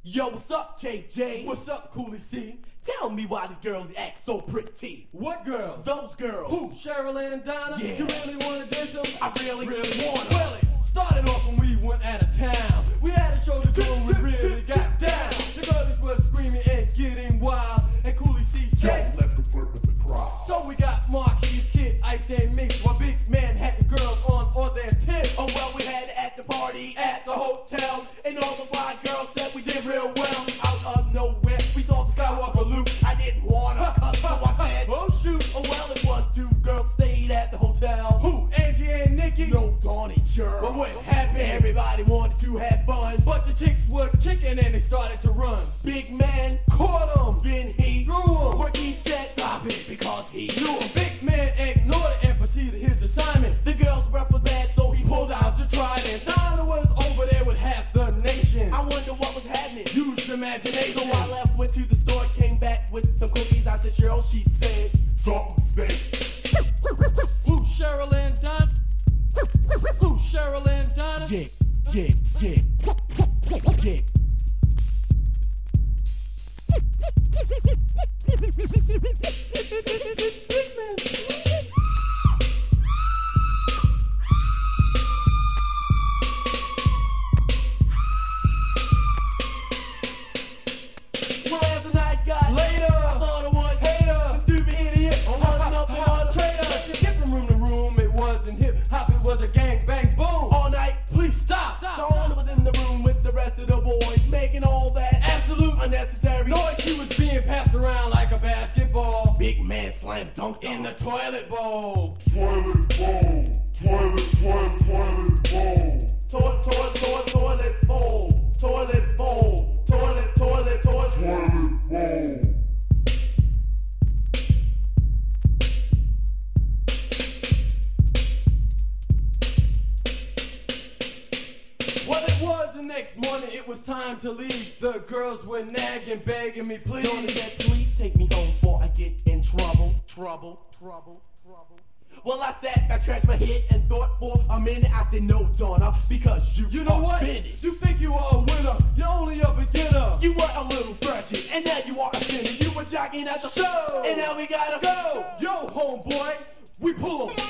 Yo, what's up, KJ? What's up, Cooley C? Tell me why these girls act so pretty. What girls? Those girls. Who? Cheryl and Donna? Yeah. You really wanna diss them? I really wanna. Well, it started off when we went out of town. We had a show to do and we really got down. The girls were screaming and getting wild. And Cooley C said, let's go flirt with the crowd. so we got Marquis, Kid, Ice and Mix, while big Manhattan girls on their tip. Oh, well, we had it at the party at the hotel. And all the fly girls said we did real well. Out of nowhere, we saw the Skywalker loop. I didn't wanna cuss, so I said, oh shoot. oh, well, it was two girls stayed at the hotel. Who? Angie and Nikki? No, Donnie, sure. But what happened? Everybody wanted to have fun. But the chicks were chicken and they started to run. Big man Caught 'em. then he Threw 'em. Marquis said, stop it, because he Knew a big man ignored it and proceeded his assignment. The girl's breath was bad, so he pulled out. To try it, and Donna was over there with half the nation. I wonder what was happening. Used imagination. So I left, went to the store, came back with some cookies. I said, Cheryl, she said, Something stinks. Who? Cheryl and Donna? Who? Cheryl and Donna? yeah, yeah. Big man. Well, as the night got Later. I thought I would hate her. The stupid idiot, I wanted nothing but a traitor. But you get from room to room, it wasn't hip hop, it was a gang bang boom. All night, Please stop. Dawn was in the room with the rest of the boys, making all that Absolute unnecessary noise. She was being passed around like a basketball Big man slam dunked in on the her. toilet bowl. Toilet bowl. Toilet bowl. Toilet bowl. Toilet bowl. Toilet. Toilet bowl. Well, it was the next morning, it was time to leave. The girls were nagging, begging me, please. Don't get, please take me home before I get in trouble. Well, I sat back, scratched my head, and thought for a minute. I said, no, Donna, because you know are what? finished. You think you are a winner, you're only a beginner. You were a little wretched, and now you are a sinner. You were jogging at the Show. and now we gotta go. Yo, homeboy, we pull 'em.